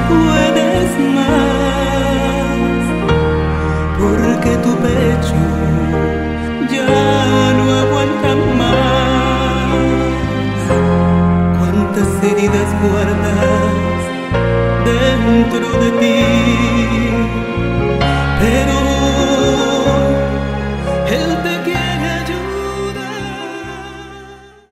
puedes más, porque tu pecho ya no aguanta más. Cuántas heridas guardas dentro de ti.